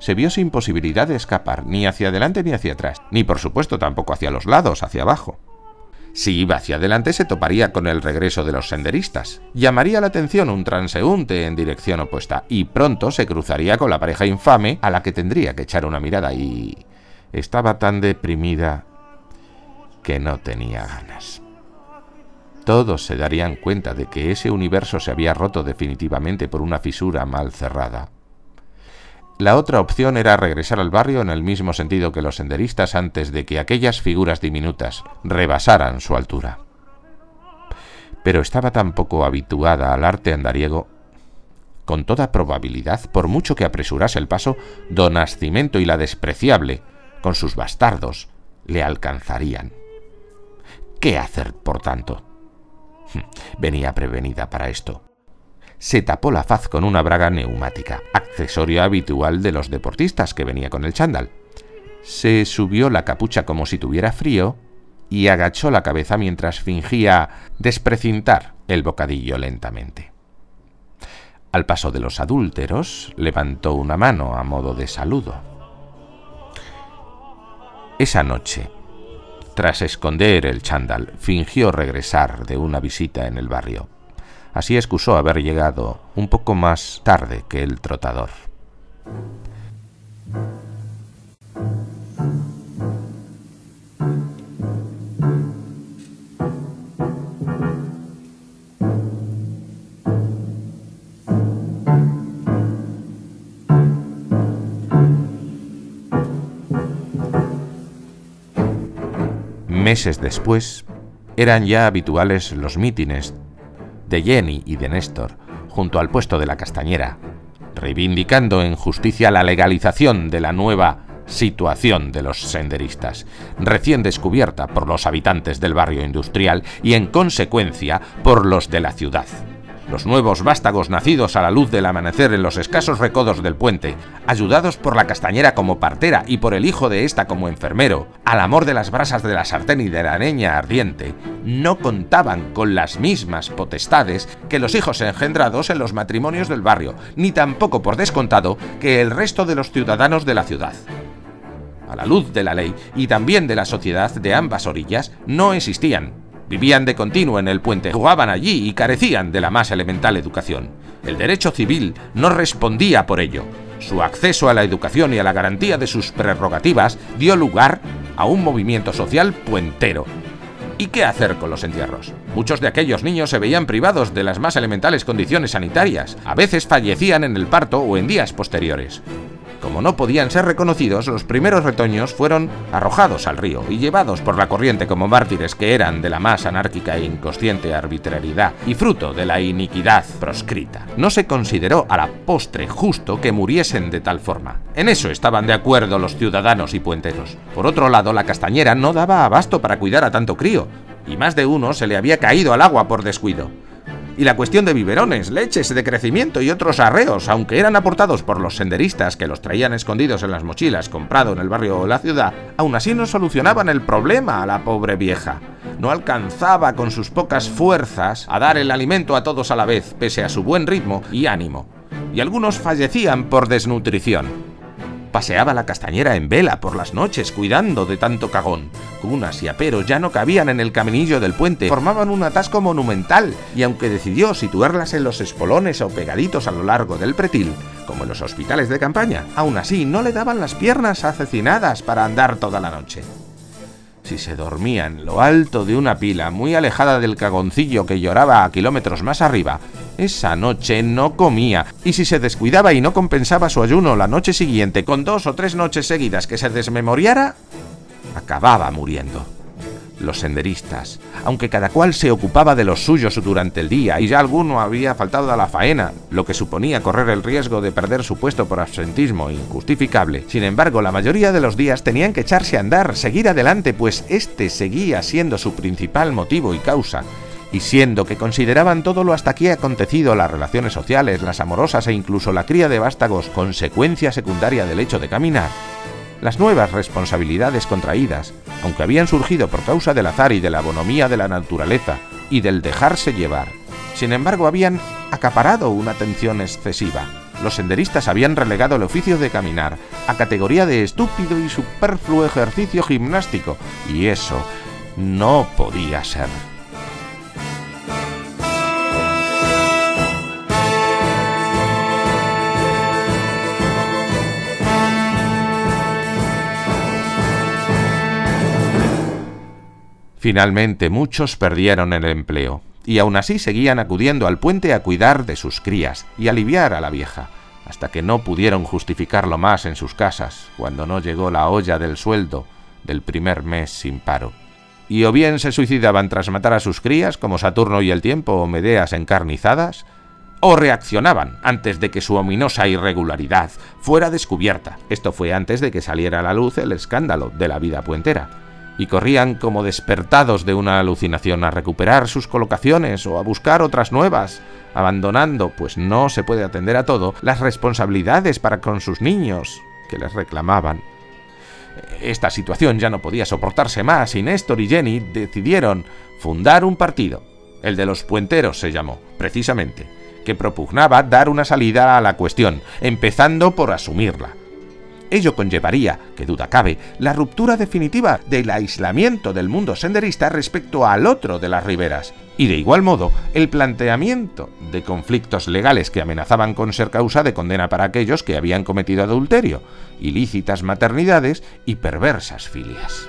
S1: se vio sin posibilidad de escapar, ni hacia adelante ni hacia atrás, ni por supuesto tampoco hacia los lados, hacia abajo. Si iba hacia adelante se toparía con el regreso de los senderistas. Llamaría la atención un transeúnte en dirección opuesta y pronto se cruzaría con la pareja infame a la que tendría que echar una mirada y... estaba tan deprimida que no tenía ganas. Todos se darían cuenta de que ese universo se había roto definitivamente por una fisura mal cerrada. La otra opción era regresar al barrio en el mismo sentido que los senderistas antes de que aquellas figuras diminutas rebasaran su altura. Pero estaba tan poco habituada al arte andariego. Con toda probabilidad, por mucho que apresurase el paso, don Nascimento y la despreciable, con sus bastardos, le alcanzarían. ¿Qué hacer, por tanto? Venía prevenida para esto. Se tapó la faz con una braga neumática, accesorio habitual de los deportistas que venía con el chándal. Se subió la capucha como si tuviera frío y agachó la cabeza mientras fingía desprecintar el bocadillo lentamente. Al paso de los adúlteros, levantó una mano a modo de saludo. Esa noche, tras esconder el chándal, fingió regresar de una visita en el barrio. Así excusó haber llegado un poco más tarde que el trotador. Meses después, eran ya habituales los mítines de Jenny y de Néstor, junto al puesto de la Castañera, reivindicando en justicia la legalización de la nueva situación de los senderistas, recién descubierta por los habitantes del barrio industrial y, en consecuencia, por los de la ciudad. Los nuevos vástagos nacidos a la luz del amanecer en los escasos recodos del puente, ayudados por la Castañera como partera y por el hijo de ésta como enfermero, al amor de las brasas de la sartén y de la leña ardiente, no contaban con las mismas potestades que los hijos engendrados en los matrimonios del barrio, ni tampoco, por descontado, que el resto de los ciudadanos de la ciudad. A la luz de la ley y también de la sociedad de ambas orillas, no existían. Vivían de continuo en el puente, jugaban allí y carecían de la más elemental educación. El derecho civil no respondía por ello. Su acceso a la educación y a la garantía de sus prerrogativas dio lugar a un movimiento social puentero. ¿Y qué hacer con los entierros? Muchos de aquellos niños se veían privados de las más elementales condiciones sanitarias. A veces fallecían en el parto o en días posteriores. Como no podían ser reconocidos, los primeros retoños fueron arrojados al río y llevados por la corriente como mártires que eran de la más anárquica e inconsciente arbitrariedad y fruto de la iniquidad proscrita. No se consideró a la postre justo que muriesen de tal forma. En eso estaban de acuerdo los ciudadanos y puenteros. Por otro lado, la Castañera no daba abasto para cuidar a tanto crío, y más de uno se le había caído al agua por descuido. Y la cuestión de biberones, leches de crecimiento y otros arreos, aunque eran aportados por los senderistas que los traían escondidos en las mochilas comprado en el barrio o la ciudad, aún así no solucionaban el problema a la pobre vieja. No alcanzaba con sus pocas fuerzas a dar el alimento a todos a la vez, pese a su buen ritmo y ánimo. Y algunos fallecían por desnutrición. Paseaba la Castañera en vela por las noches, cuidando de tanto cagón. Cunas y aperos ya no cabían en el caminillo del puente, formaban un atasco monumental, y aunque decidió situarlas en los espolones o pegaditos a lo largo del pretil, como en los hospitales de campaña, aún así no le daban las piernas acecinadas para andar toda la noche. Si se dormía en lo alto de una pila, muy alejada del cagoncillo que lloraba a kilómetros más arriba, esa noche no comía, y si se descuidaba y no compensaba su ayuno la noche siguiente con dos o tres noches seguidas que se desmemoriara, acababa muriendo. Los senderistas, aunque cada cual se ocupaba de los suyos durante el día y ya alguno había faltado a la faena, lo que suponía correr el riesgo de perder su puesto por absentismo injustificable, sin embargo, la mayoría de los días tenían que echarse a andar, seguir adelante, pues este seguía siendo su principal motivo y causa. Y siendo que consideraban todo lo hasta aquí acontecido, las relaciones sociales, las amorosas e incluso la cría de vástagos, consecuencia secundaria del hecho de caminar, las nuevas responsabilidades contraídas, aunque habían surgido por causa del azar y de la bonomía de la naturaleza y del dejarse llevar, sin embargo habían acaparado una atención excesiva. los senderistas habían relegado el oficio de caminar a categoría de estúpido y superfluo ejercicio gimnástico, y eso no podía ser. Finalmente muchos perdieron el empleo, y aún así seguían acudiendo al puente a cuidar de sus crías y aliviar a la vieja, hasta que no pudieron justificarlo más en sus casas, cuando no llegó la olla del sueldo del primer mes sin paro. Y o bien se suicidaban tras matar a sus crías, como Saturno y el Tiempo o Medeas encarnizadas, o reaccionaban antes de que su ominosa irregularidad fuera descubierta. Esto fue antes de que saliera a la luz el escándalo de la vida puentera, y corrían como despertados de una alucinación a recuperar sus colocaciones o a buscar otras nuevas, abandonando, pues no se puede atender a todo, las responsabilidades para con sus niños que les reclamaban. Esta situación ya no podía soportarse más y Néstor y Jenny decidieron fundar un partido. El de los puenteros se llamó, precisamente, que propugnaba dar una salida a la cuestión, empezando por asumirla. Ello conllevaría, que duda cabe, la ruptura definitiva del aislamiento del mundo senderista respecto al otro de las riberas, y de igual modo el planteamiento de conflictos legales que amenazaban con ser causa de condena para aquellos que habían cometido adulterio, ilícitas maternidades y perversas filias.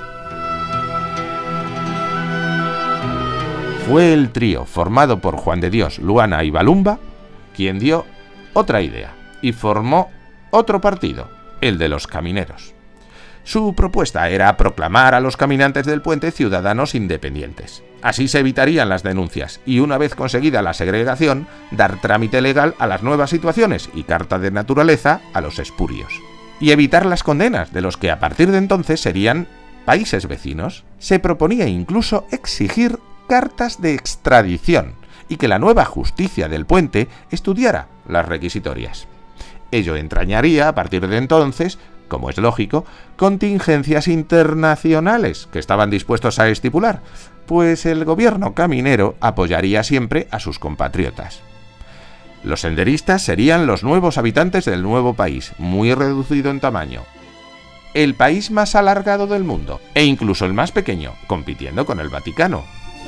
S1: Fue el trío formado por Juan de Dios, Luana y Balumba quien dio otra idea y formó otro partido, el de los camineros. Su propuesta era proclamar a los caminantes del puente ciudadanos independientes. Así se evitarían las denuncias y, una vez conseguida la segregación, dar trámite legal a las nuevas situaciones y carta de naturaleza a los espurios. Y evitar las condenas de los que a partir de entonces serían países vecinos. Se proponía incluso exigir cartas de extradición y que la nueva justicia del puente estudiara las requisitorias. Ello entrañaría, a partir de entonces, como es lógico, contingencias internacionales que estaban dispuestos a estipular, pues el gobierno caminero apoyaría siempre a sus compatriotas. Los senderistas serían los nuevos habitantes del nuevo país, muy reducido en tamaño, el país más alargado del mundo, e incluso el más pequeño, compitiendo con el Vaticano.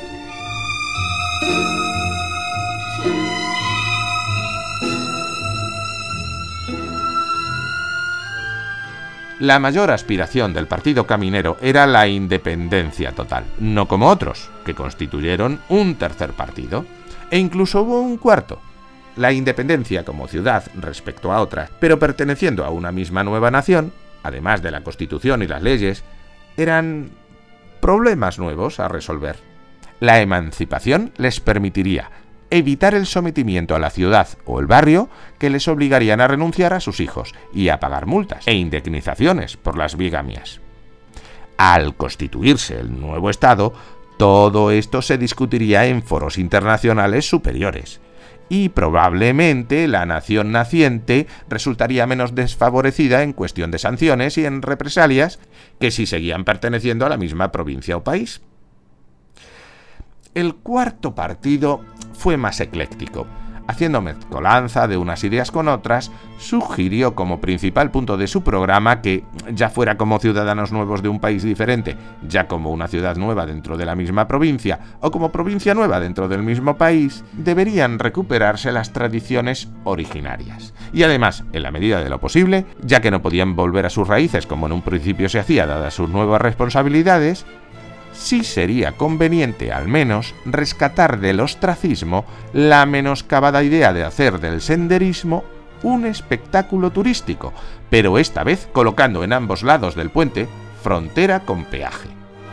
S1: La mayor aspiración del partido caminero era la independencia total, no como otros, que constituyeron un tercer partido, e incluso hubo un cuarto, la independencia como ciudad respecto a otras, pero perteneciendo a una misma nueva nación, además de la Constitución y las leyes, eran problemas nuevos a resolver. La emancipación les permitiría evitar el sometimiento a la ciudad o el barrio que les obligarían a renunciar a sus hijos y a pagar multas e indemnizaciones por las bigamias. Al constituirse el nuevo Estado, todo esto se discutiría en foros internacionales superiores, y probablemente la nación naciente resultaría menos desfavorecida en cuestión de sanciones y en represalias que si seguían perteneciendo a la misma provincia o país. El cuarto partido fue más ecléctico. Haciendo mezcolanza de unas ideas con otras, sugirió como principal punto de su programa que, ya fuera como ciudadanos nuevos de un país diferente, ya como una ciudad nueva dentro de la misma provincia, o como provincia nueva dentro del mismo país, deberían recuperarse las tradiciones originarias. Y además, en la medida de lo posible, ya que no podían volver a sus raíces como en un principio se hacía dadas sus nuevas responsabilidades, sí sería conveniente, al menos, rescatar del ostracismo la menoscabada idea de hacer del senderismo un espectáculo turístico, pero esta vez colocando en ambos lados del puente frontera con peaje.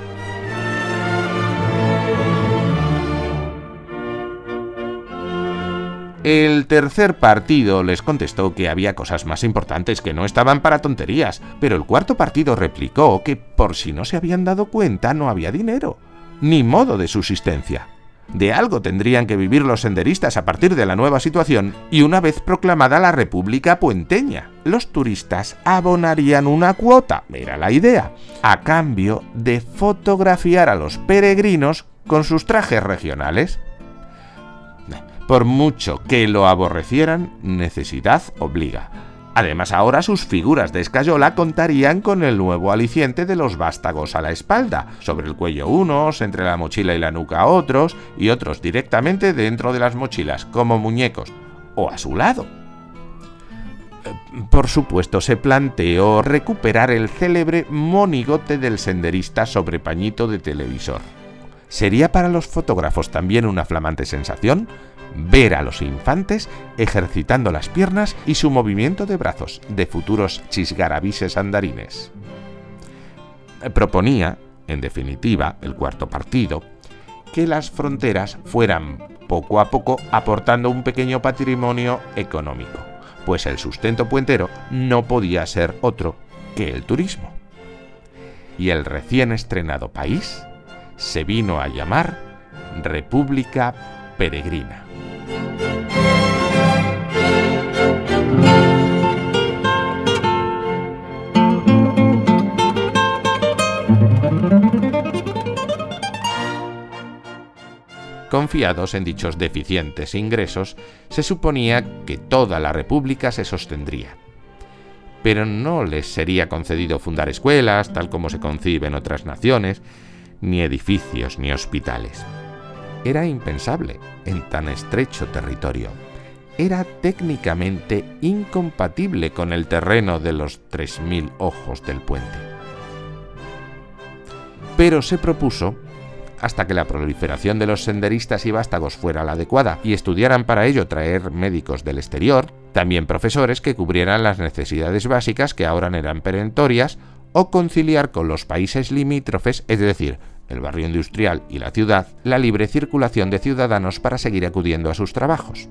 S1: El tercer partido les contestó que había cosas más importantes que no estaban para tonterías, pero el cuarto partido replicó que, por si no se habían dado cuenta, no había dinero, ni modo de subsistencia. De algo tendrían que vivir los senderistas a partir de la nueva situación, y una vez proclamada la República Puenteña, los turistas abonarían una cuota, era la idea, a cambio de fotografiar a los peregrinos con sus trajes regionales. Por mucho que lo aborrecieran, necesidad obliga. Además, ahora sus figuras de escayola contarían con el nuevo aliciente de los vástagos a la espalda, sobre el cuello unos, entre la mochila y la nuca otros, y otros directamente dentro de las mochilas, como muñecos, o a su lado. Por supuesto, se planteó recuperar el célebre monigote del senderista sobre pañito de televisor. ¿Sería para los fotógrafos también una flamante sensación ver a los infantes ejercitando las piernas y su movimiento de brazos de futuros chisgarabises andarines? Proponía, en definitiva, el cuarto partido, que las fronteras fueran poco a poco aportando un pequeño patrimonio económico, pues el sustento puentero no podía ser otro que el turismo. Y el recién estrenado país se vino a llamar República Peregrina. Confiados en dichos deficientes ingresos, se suponía que toda la República se sostendría. Pero no les sería concedido fundar escuelas, tal como se concibe en otras naciones, ni edificios ni hospitales. Era impensable en tan estrecho territorio. Era técnicamente incompatible con el terreno de los tres mil ojos del puente. Pero se propuso, hasta que la proliferación de los senderistas y vástagos fuera la adecuada y estudiaran para ello traer médicos del exterior, también profesores que cubrieran las necesidades básicas que ahora eran perentorias, o conciliar con los países limítrofes, es decir, el barrio industrial y la ciudad, la libre circulación de ciudadanos para seguir acudiendo a sus trabajos.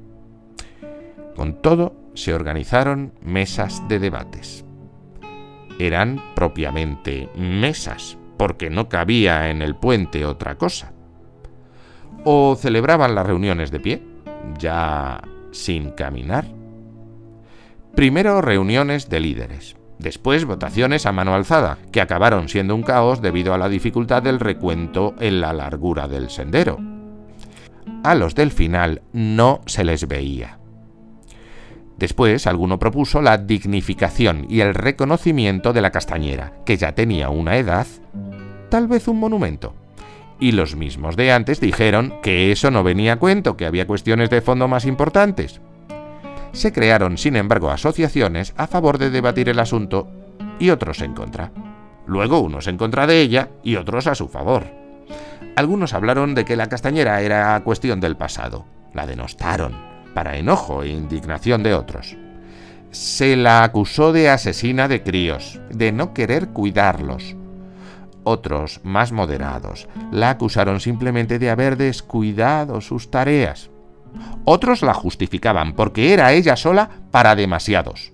S1: Con todo, se organizaron mesas de debates. Eran propiamente mesas, porque no cabía en el puente otra cosa. O celebraban las reuniones de pie, ya sin caminar. Primero reuniones de líderes. Después votaciones a mano alzada, que acabaron siendo un caos debido a la dificultad del recuento en la largura del sendero. A los del final no se les veía. Después, alguno propuso la dignificación y el reconocimiento de la Castañera, que ya tenía una edad, tal vez un monumento. Y los mismos de antes dijeron que eso no venía a cuento, que había cuestiones de fondo más importantes. Se crearon, sin embargo, asociaciones a favor de debatir el asunto y otros en contra. Luego unos en contra de ella y otros a su favor. Algunos hablaron de que la Castañera era cuestión del pasado. La denostaron, para enojo e indignación de otros. Se la acusó de asesina de críos, de no querer cuidarlos. Otros, más moderados, la acusaron simplemente de haber descuidado sus tareas. Otros la justificaban porque era ella sola para demasiados.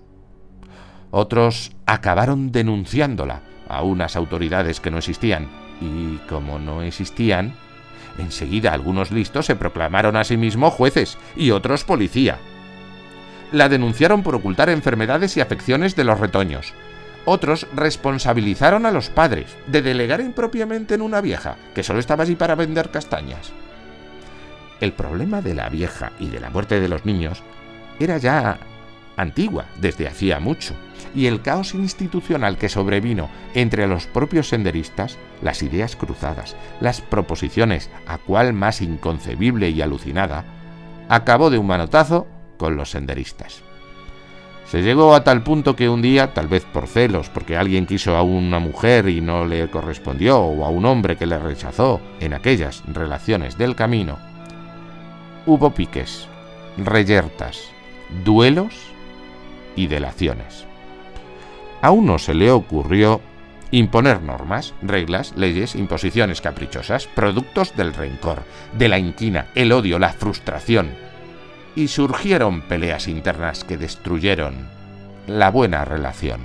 S1: Otros acabaron denunciándola a unas autoridades que no existían, y como no existían, enseguida algunos listos se proclamaron a sí mismos jueces y otros policía. La denunciaron por ocultar enfermedades y afecciones de los retoños. Otros responsabilizaron a los padres de delegar impropiamente en una vieja que solo estaba allí para vender castañas. El problema de la vieja y de la muerte de los niños era ya antigua desde hacía mucho, y el caos institucional que sobrevino entre los propios senderistas, las ideas cruzadas, las proposiciones a cual más inconcebible y alucinada, acabó de un manotazo con los senderistas. Se llegó a tal punto que un día, tal vez por celos, porque alguien quiso a una mujer y no le correspondió, o a un hombre que le rechazó en aquellas relaciones del camino, hubo piques, reyertas, duelos y delaciones. A uno se le ocurrió imponer normas, reglas, leyes, imposiciones caprichosas, productos del rencor, de la inquina, el odio, la frustración. Y surgieron peleas internas que destruyeron la buena relación.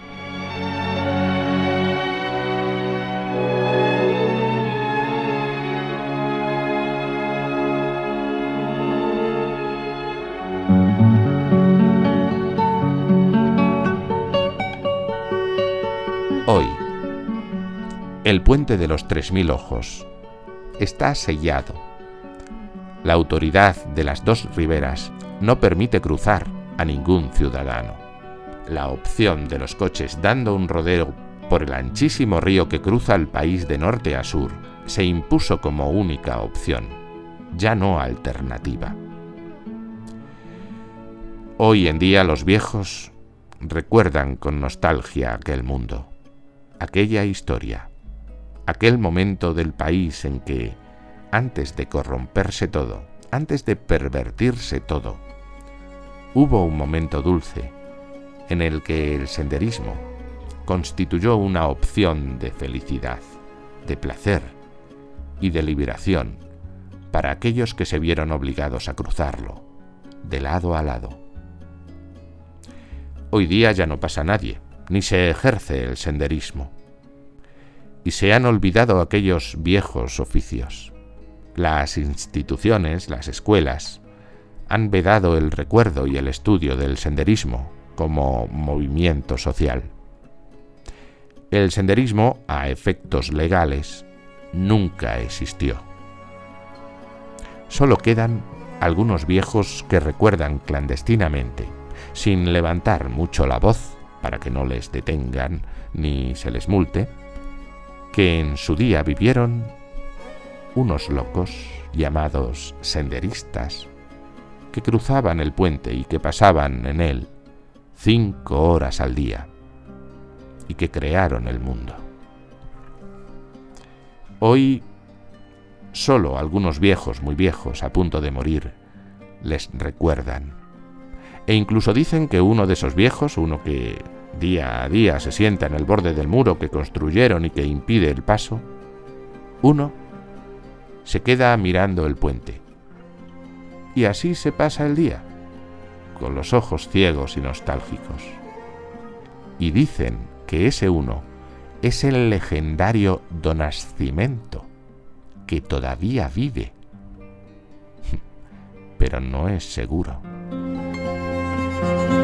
S1: Hoy, el puente de los tres mil ojos está sellado. La autoridad de las dos riberas no permite cruzar a ningún ciudadano. La opción de los coches dando un rodeo por el anchísimo río que cruza el país de norte a sur se impuso como única opción, ya no alternativa. Hoy en día los viejos recuerdan con nostalgia aquel mundo, aquella historia, aquel momento del país en que, antes de corromperse todo, antes de pervertirse todo, hubo un momento dulce en el que el senderismo constituyó una opción de felicidad, de placer y de liberación para aquellos que se vieron obligados a cruzarlo, de lado a lado. Hoy día ya no pasa nadie, ni se ejerce el senderismo, y se han olvidado aquellos viejos oficios. Las instituciones, las escuelas, han vedado el recuerdo y el estudio del senderismo como movimiento social. El senderismo, a efectos legales, nunca existió. Solo quedan algunos viejos que recuerdan clandestinamente, sin levantar mucho la voz para que no les detengan ni se les multe, que en su día vivieron unos locos llamados senderistas, que cruzaban el puente y que pasaban en él cinco horas al día, y que crearon el mundo. Hoy, solo algunos viejos, muy viejos, a punto de morir, les recuerdan. E incluso dicen que uno de esos viejos, uno que día a día se sienta en el borde del muro que construyeron y que impide el paso, uno se queda mirando el puente. Y así se pasa el día, con los ojos ciegos y nostálgicos. Y dicen que ese uno es el legendario Don Nascimento, que todavía vive. Pero no es seguro.